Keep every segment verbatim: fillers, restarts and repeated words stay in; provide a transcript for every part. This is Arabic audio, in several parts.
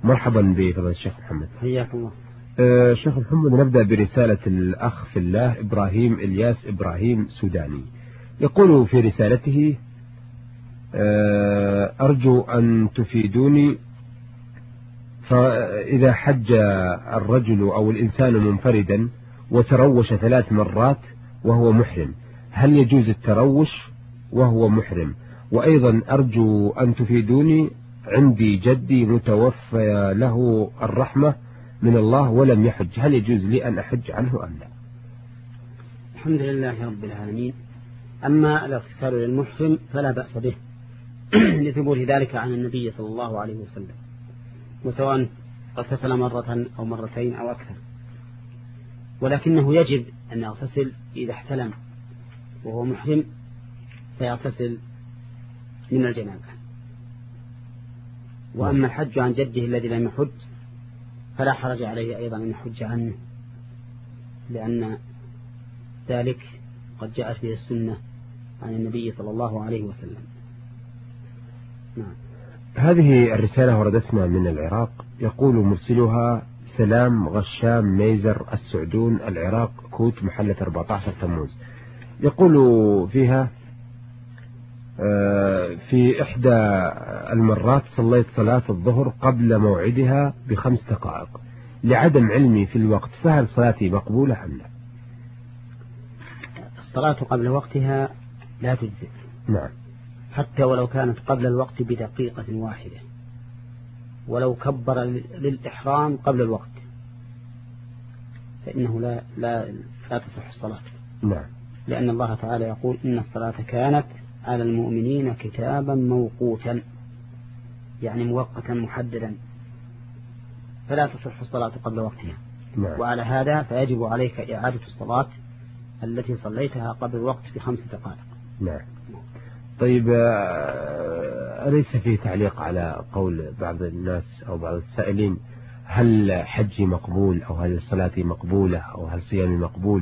مرحبا بفضل الشيخ محمد. حياكم الله. أه شيخ محمد، نبدأ برسالة الأخ في الله إبراهيم إلياس إبراهيم سوداني. يقول في رسالته: أه أرجو أن تفيدوني، فإذا حج الرجل أو الإنسان منفردا وتروش ثلاث مرات وهو محرم، هل يجوز التروش وهو محرم؟ وأيضا أرجو أن تفيدوني، عندي جدي متوفى له الرحمة من الله ولم يحج، هل يجوز لي أن أحج عنه أم لا؟ الحمد لله رب العالمين. أما الاغتسال للمحرم فلا بأس به لثبوت ذلك عن النبي صلى الله عليه وسلم، وسواء اغتسل مرة أو مرتين أو أكثر، ولكنه يجب أن يغتسل إذا احتلم وهو محرم، فيغتسل من الجنابة. وأما الحج عن جده الذي لم يحج فلا حرج عليه أيضا أن يحج عنه، لأن ذلك قد جاءت به السنة عن النبي صلى الله عليه وسلم. نعم. هذه الرسالة وردتنا من العراق، يقول مرسلها سلام غشام ميزر السعدون، العراق، كوت، محلة أربعة عشر تموز. يقول فيها: في إحدى المرات صليت صلاة الظهر قبل موعدها بخمس دقائق لعدم علمي في الوقت، فهل صلاتي مقبولة أم لا؟ الصلاة قبل وقتها لا تجزئ. نعم. حتى ولو كانت قبل الوقت بدقيقة واحدة، ولو كبر للإحرام قبل الوقت فإنه لا لا لا تصح الصلاة. نعم. لأن الله تعالى يقول: إن الصلاة كانت على المؤمنين كتابا موقوتا، يعني موقتا محددا، فلا تصح الصلاة قبل وقتها. نعم. وعلى هذا فيجب عليك إعادة الصلاة التي صليتها قبل الوقت بخمس دقائق. نعم. طيب، أليس فيه تعليق على قول بعض الناس أو بعض السائلين: هل حجي مقبول أو هل صلاتي مقبولة أو هل صيامي مقبول؟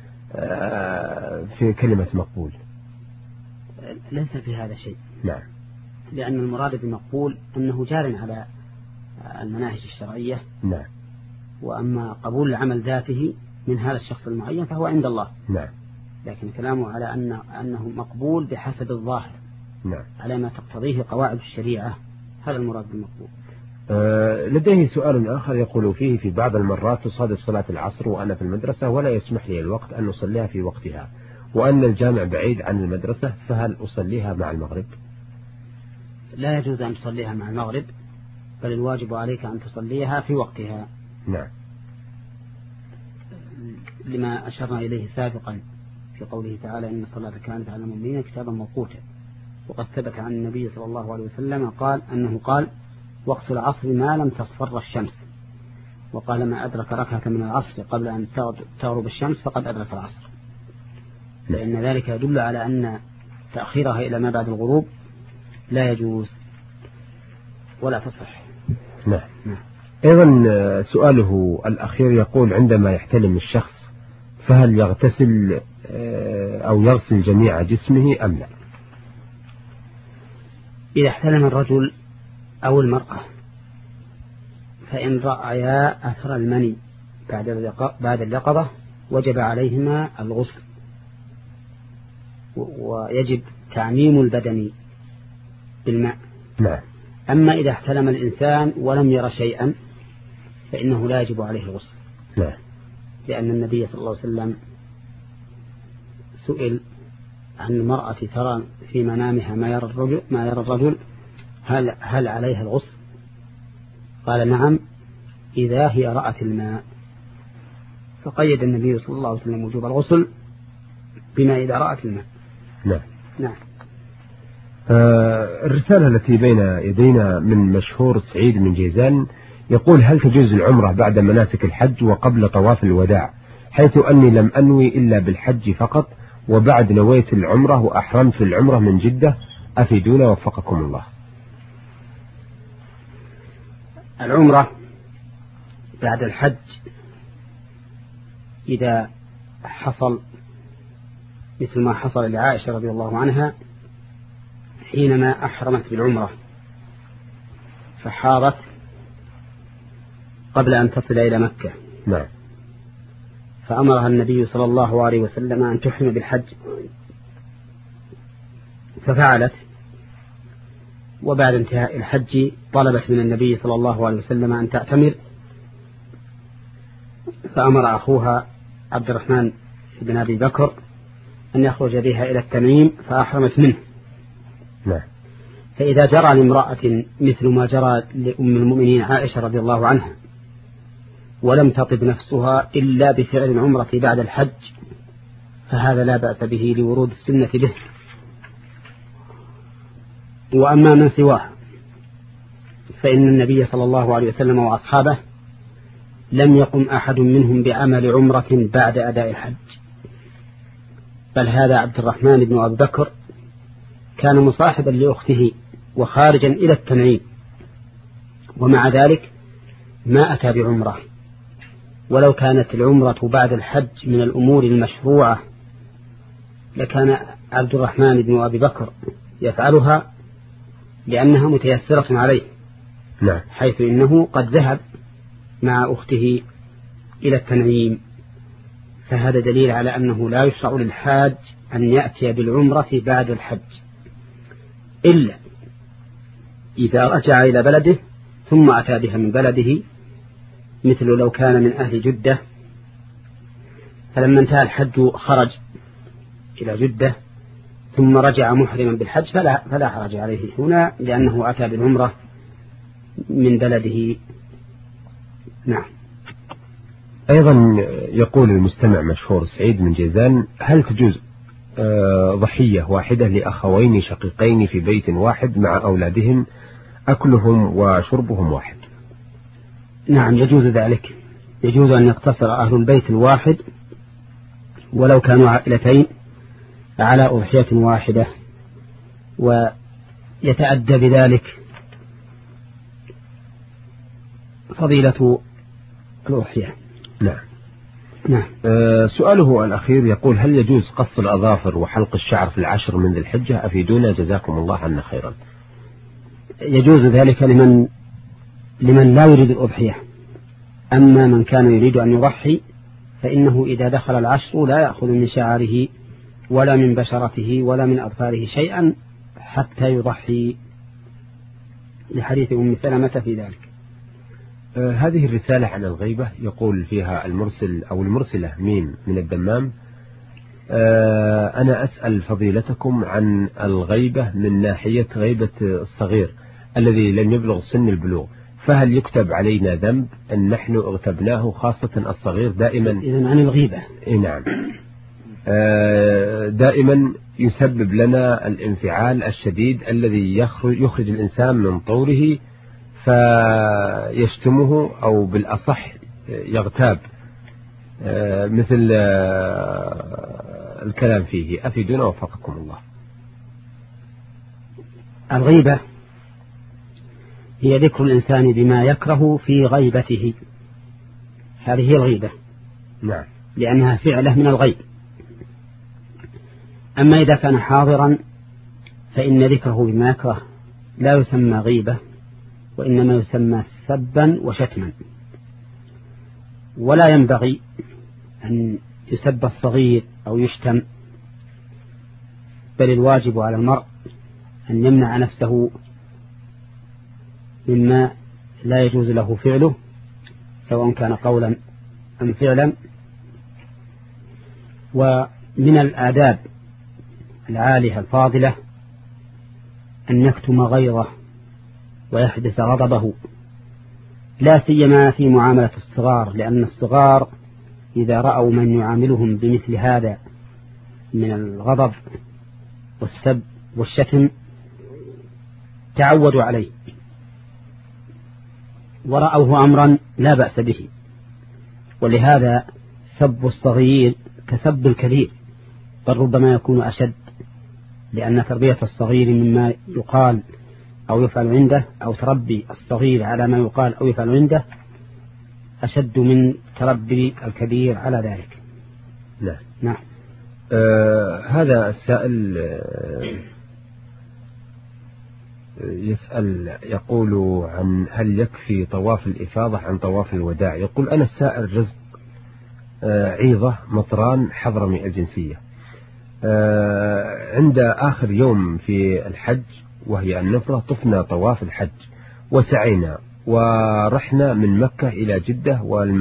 في كلمة مقبول ليس في هذا شيء. نعم. لأن المراد بمقبول أنه جار على المناهج الشرعية. نعم. وأما قبول العمل ذاته من هذا الشخص المعين فهو عند الله. نعم. لكن كلامه على أن أنه مقبول بحسب الظاهر. نعم. على ما تقتضيه قواعد الشريعة، هذا المراد بالمقبول. أه لديه سؤال آخر يقول فيه: في بعض المرات تصادف صلاة العصر وأنا في المدرسة ولا يسمح لي الوقت أن أصليها في وقتها، وأن الجامع بعيد عن المدرسة، فهل أصليها مع المغرب؟ لا يجوز أن تصليها مع المغرب، بل الواجب عليك أن تصليها في وقتها. نعم. لما أشرنا إليه سابقا في قوله تعالى: إن الصلاة كانت على المؤمنين كتابا موقوتا. وقد ثبت عن النبي صلى الله عليه وسلم قال أنه قال: وقت العصر ما لم تصفر الشمس. وقال: ما أدرك ركعة من العصر قبل أن تغرب الشمس فقد أدرك العصر. لأن ذلك يدل على أن تأخيرها إلى ما بعد الغروب لا يجوز ولا تصح. نعم. أيضا سؤاله الأخير يقول: عندما يحتلم الشخص فهل يغتسل أو يغسل جميع جسمه أم لا؟ إذا احتلم الرجل أو المرأة فإن رأيا أثر المني بعد اليقظة وجب عليهما الغسل، ويجب تعميم البدن بالماء. نعم. أما إذا احتلم الإنسان ولم ير شيئا فإنه لا يجب عليه الغسل. نعم. لأن النبي صلى الله عليه وسلم سئل عن المرأة ترى في منامها ما يرى الرجل, ما يرى الرجل هل, هل عليها الغسل؟ قال: نعم، إذا هي رأت الماء. فقيد النبي صلى الله عليه وسلم وجوب الغسل بما إذا رأت الماء. نعم. نعم. آه الرسالة التي بين يدينا من مشهور سعيد من جيزان يقول: هل تجوز العمرة بعد مناسك الحج وقبل طواف الوداع، حيث أني لم أنوي إلا بالحج فقط، وبعد نويت العمرة وأحرمت في العمرة من جدة، أفيدونا وفقكم الله. العمرة بعد الحج إذا حصل مثل ما حصل لعائشة رضي الله عنها حينما أحرمت بالعمرة فحاضت قبل أن تصل إلى مكة. نعم. فأمرها النبي صلى الله عليه وسلم أن تحرم بالحج، ففعلت، وبعد انتهاء الحج طلبت من النبي صلى الله عليه وسلم أن تعتمر، فأمر أخوها عبد الرحمن بن أبي بكر أن يخرج بها إلى التنعيم فأحرمت منه. نعم. فإذا جرى لامرأة مثل ما جرى لأم المؤمنين عائشة رضي الله عنها ولم تطب نفسها إلا بفعل العمرة بعد الحج، فهذا لا بأس به لورود السنة به. وأما من سواه فإن النبي صلى الله عليه وسلم وأصحابه لم يقم أحد منهم بعمل عمرة بعد أداء الحج، بل هذا عبد الرحمن بن أبي بكر كان مصاحبا لأخته وخارجا إلى التنعيم، ومع ذلك ما أتى بعمرة. ولو كانت العمرة بعد الحج من الأمور المشروعة لكان عبد الرحمن بن أبي بكر يفعلها لأنها متيسرة عليه. نعم. حيث إنه قد ذهب مع أخته إلى التنعيم، فهذا دليل على أنه لا يشرع للحاج أن يأتي بالعمرة بعد الحج إلا إذا رجع إلى بلده ثم أتى بها من بلده، مثل لو كان من أهل جدة فلما انتهى الحج خرج إلى جدة ثم رجع محرما بالحج فلا, فلا حرج عليه هنا لأنه أتى بالعمرة من بلده. نعم. أيضا يقول المستمع مشهور سعيد من جيزان: هل تجوز ضحية واحدة لأخوين شقيقين في بيت واحد مع أولادهم أكلهم وشربهم واحد؟ نعم يجوز ذلك، يجوز أن يقتصر أهل البيت الواحد ولو كانوا عائلتين على أضحية واحدة، ويتأدى بذلك فضيلة الأضحية. نعم. نعم. أه سؤاله الأخير يقول: هل يجوز قص الأظافر وحلق الشعر في العشر من ذي الحجة؟ أفيدونا جزاكم الله عنا خيرا. يجوز ذلك لمن لمن لا يريد الأضحية. أما من كان يريد أن يضحي فإنه إذا دخل العشر لا يأخذ من شعره ولا من بشرته ولا من أظفاره شيئا حتى يضحي، لحديث أم سلمة في ذلك. آه هذه الرسالة عن الغيبة يقول فيها المرسل أو المرسلة ميم من الدمام: آه أنا أسأل فضيلتكم عن الغيبة من ناحية غيبة الصغير الذي لم يبلغ سن البلوغ، فهل يكتب علينا ذنب أن نحن اغتبناه، خاصة الصغير دائما؟ إذن عن الغيبة. نعم. آه دائما يسبب لنا الانفعال الشديد الذي يخرج, يخرج الإنسان من طوره فيشتمه أو بالأصح يغتاب، آه مثل آه الكلام فيه. أفيدونا وفقكم الله. الغيبة هي ذكر الإنسان بما يكره في غيبته، هذه هي الغيبة. نعم. لأنها فعلة من الغيب. أما إذا كان حاضرا فإن ذكره بما يكره لا يسمى غيبة، وإنما يسمى سبا وشتما. ولا ينبغي أن يسب الصغير أو يشتم، بل الواجب على المرء أن يمنع نفسه مما لا يجوز له فعله سواء كان قولا أم فعلا. ومن الآداب العالية الفاضلة أن يكتم غيظه ويحبس غضبه، لا سيما في معاملة الصغار، لأن الصغار إذا رأوا من يعاملهم بمثل هذا من الغضب والسب والشتم تعودوا عليه ورأوه أمرا لا بأس به. ولهذا سب الصغير كسب الكبير، بل ربما يكون أشد، لأن تربية الصغير مما يقال أو يفعل عنده، أو تربي الصغير على ما يقال أو يفعل عنده أشد من تربي الكبير على ذلك. نعم. نعم. آه هذا السائل آه يسأل يقول عن هل يكفي طواف الإفاضة عن طواف الوداع. يقول أنا السائر رزق عيضة مطران حضرمي الجنسية، عند آخر يوم في الحج وهي النفرة طفنا طواف الحج وسعينا ورحنا من مكة إلى جدة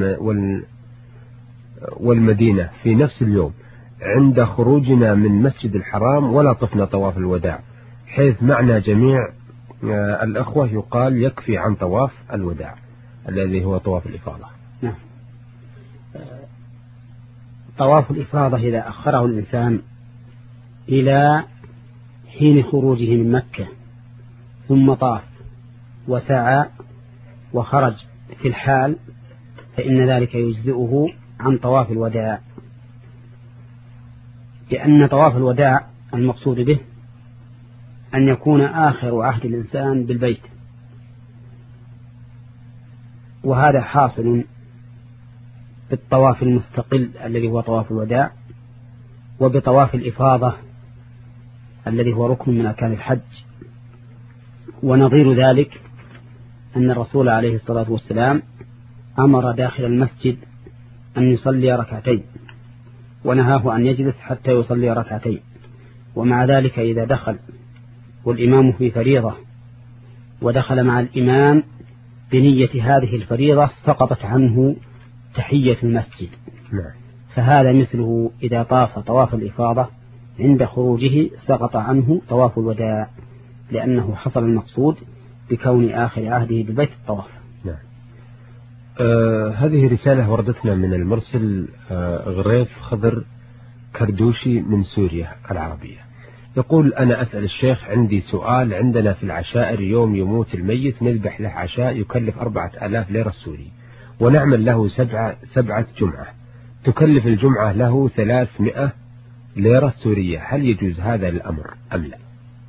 والمدينة في نفس اليوم. عند خروجنا من مسجد الحرام ولا طفنا طواف الوداع، حيث معنا جميع الأخوة يقال يكفي عن طواف الوداع الذي هو طواف الإفاضة. نعم. طواف الإفاضة إذا أخره الإنسان إلى حين خروجه من مكة ثم طاف وسعى وخرج في الحال فإن ذلك يجزئه عن طواف الوداع، لأن طواف الوداع المقصود به أن يكون آخر عهد الإنسان بالبيت، وهذا حاصل بالطواف المستقل الذي هو طواف الوداع، وبطواف الإفاضة الذي هو ركن من أركان الحج. ونظير ذلك أن الرسول عليه الصلاة والسلام أمر داخل المسجد أن يصلي ركعتين ونهاه أن يجلس حتى يصلي ركعتين، ومع ذلك إذا دخل والإمام في فريضة ودخل مع الإمام بنية هذه الفريضة سقطت عنه تحية المسجد. فهذا مثله إذا طاف طواف الإفاضة عند خروجه سقط عنه طواف الوداع، لأنه حصل المقصود بكون آخر عهده ببيت الطواف. نعم. آه هذه رسالة وردتنا من المرسل آه غريف خضر كردوشي من سوريا العربية. يقول أنا أسأل الشيخ عندي سؤال. عندنا في العشائر يوم يموت الميت نذبح له عشاء يكلف أربعة آلاف ليرة سوري، ونعمل له سبعة, سبعة جمعة تكلف الجمعة له ثلاثمائة ليرة سورية، هل يجوز هذا الأمر أم لا؟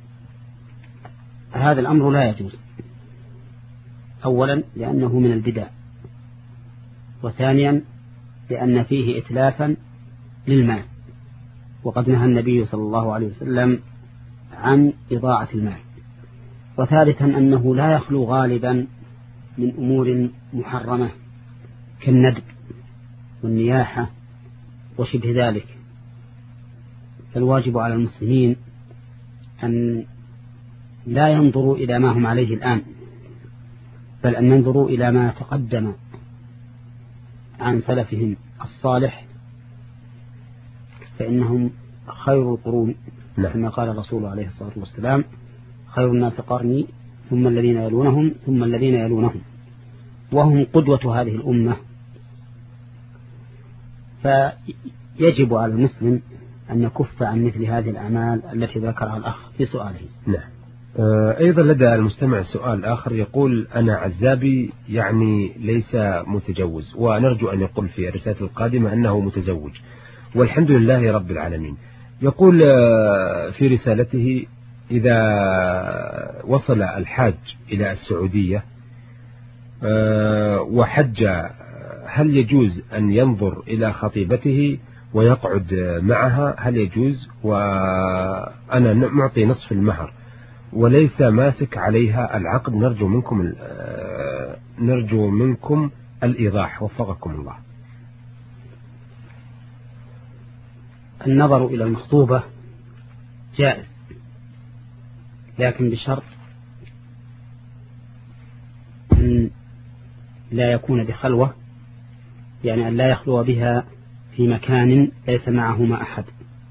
هذا الأمر لا يجوز، أولا لأنه من البدع، وثانيا لأن فيه إتلافا للمال، وقد نهى النبي صلى الله عليه وسلم عن إضاعة المال، وثالثا أنه لا يخلو غالبا من أمور محرمة كالندب والنياحة وشبه ذلك. فالواجب على المسلمين أن لا ينظروا إلى ما هم عليه الآن، بل أن ينظروا إلى ما تقدم عن سلفهم الصالح، فإنهم خير القرون كما قال الرسول عليه الصلاة والسلام: خير الناس قرني ثم الذين يلونهم ثم الذين يلونهم، وهم قدوة هذه الأمة. فيجب على المسلم أن يكف عن مثل هذه الأعمال التي ذكرها الأخ في سؤاله. نعم. أيضا لدى المستمع سؤال آخر يقول أنا عزابي يعني ليس متجوز، ونرجو أن يقول في الرسالة القادمة أنه متزوج والحمد لله رب العالمين. يقول في رسالته إذا وصل الحاج إلى السعودية وحج هل يجوز أن ينظر إلى خطيبته ويقعد معها؟ هل يجوز؟ وأنا معطي نصف المهر وليس ماسك عليها العقد، نرجو منكم نرجو منكم الإيضاح وفقكم الله. النظر إلى المخطوبة جائز، لكن بشرط أن لا يكون بخلوة، يعني أن لا يخلو بها في مكان ليس معهما أحد،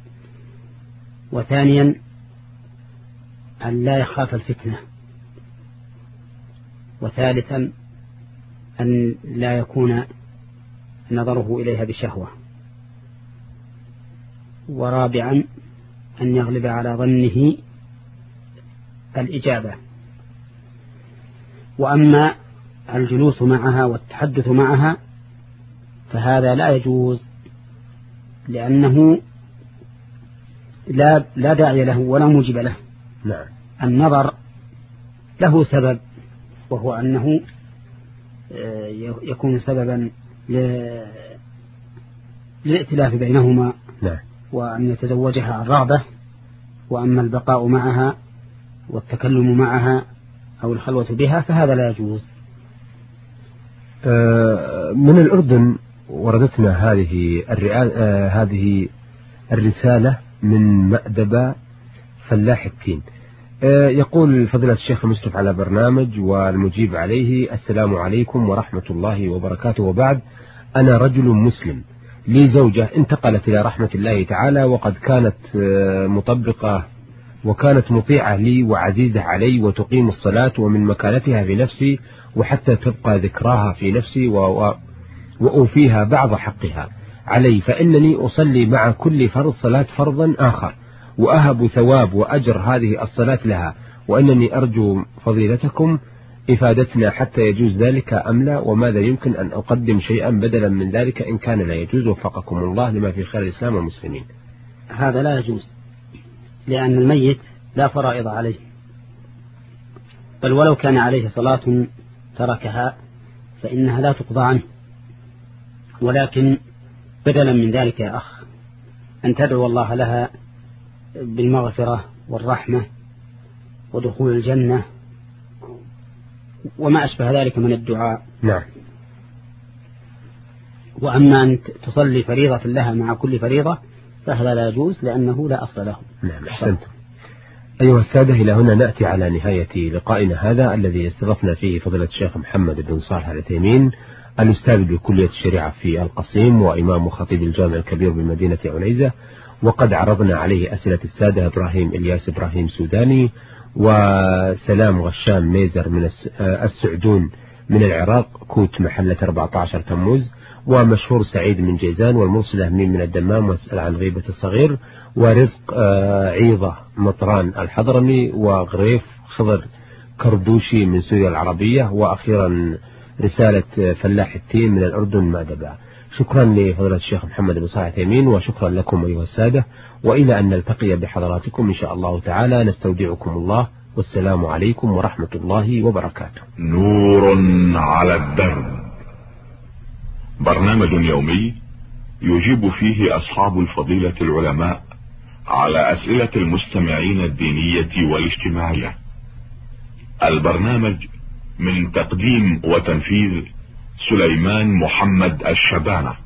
وثانيا أن لا يخاف الفتنة، وثالثا أن لا يكون نظره إليها بشهوة، ورابعا أن يغلب على ظنه الإجابة. وأما الجلوس معها والتحدث معها فهذا لا يجوز، لأنه لا, لا داعي له ولا موجب له. نعم. النظر له سبب، وهو أنه يكون سببا للائتلاف بينهما، نعم. وأن يتزوجها عن رغبة. وأما البقاء معها والتكلم معها أو الخلوة بها فهذا لا يجوز. من الأردن وردتنا هذه هذه الرسالة من مأدبة فلاح التين. يقول فضيلة الشيخ المشرف على برنامج والمجيب عليه: السلام عليكم ورحمة الله وبركاته، وبعد. أنا رجل مسلم لي زوجة انتقلت إلى رحمة الله تعالى، وقد كانت مطبقة وكانت مطيعة لي وعزيزة علي وتقيم الصلاة ومن مكانتها في نفسي، وحتى تبقى ذكراها في نفسي وأوفيها بعض حقها علي، فإنني أصلي مع كل فرض صلاة فرضا آخر وأهب ثواب وأجر هذه الصلاة لها، وإنني أرجو فضيلتكم إفادتنا حتى يجوز ذلك أم لا، وماذا يمكن أن أقدم شيئا بدلا من ذلك إن كان لا يجوز، وفقكم الله لما في خير الإسلام والمسلمين. هذا لا يجوز، لأن الميت لا فرائض عليه، بل ولو كان عليه صلاة تركها فإنها لا تقضى عنه، ولكن بدلا من ذلك يا أخ أن تدعو الله لها بالمغفرة والرحمة ودخول الجنة وما أشبه ذلك من الدعاء. نعم. وأما أن تصلي فريضة لها مع كل فريضة فهذا لا يجوز، لأنه لا أصل له. نعم، أحسنت. أيها السادة، إلى هنا نأتي على نهاية لقائنا هذا الذي استضفنا فيه فضيلة الشيخ محمد بن صالح العثيمين، الأستاذ بكلية الشريعة في القصيم وإمام وخطيب الجامع الكبير بمدينة عنيزة، وقد عرضنا عليه أسئلة السادة إبراهيم إلياس إبراهيم سوداني، وسلام غشام ميزر من السعدون من العراق كوت محلة أربعة عشر تموز، ومشهور سعيد من جيزان، والمرسلة مين من الدمام واسأل عن غيبة الصغير، ورزق عيضة مطران الحضرمي، وغريف خضر كردوشي من سوريا العربية، وأخيرا رسالة فلاح التين من الأردن مأدبة. شكرا لفضيلة الشيخ محمد بن صالح العثيمين، وشكرا لكم أيها السادة، وإلى أن نلتقي بحضراتكم إن شاء الله تعالى نستودعكم الله، والسلام عليكم ورحمة الله وبركاته. نور على الدرب، برنامج يومي يجيب فيه أصحاب الفضيلة العلماء على أسئلة المستمعين الدينية والاجتماعية. البرنامج من تقديم وتنفيذ سليمان محمد الشبانة.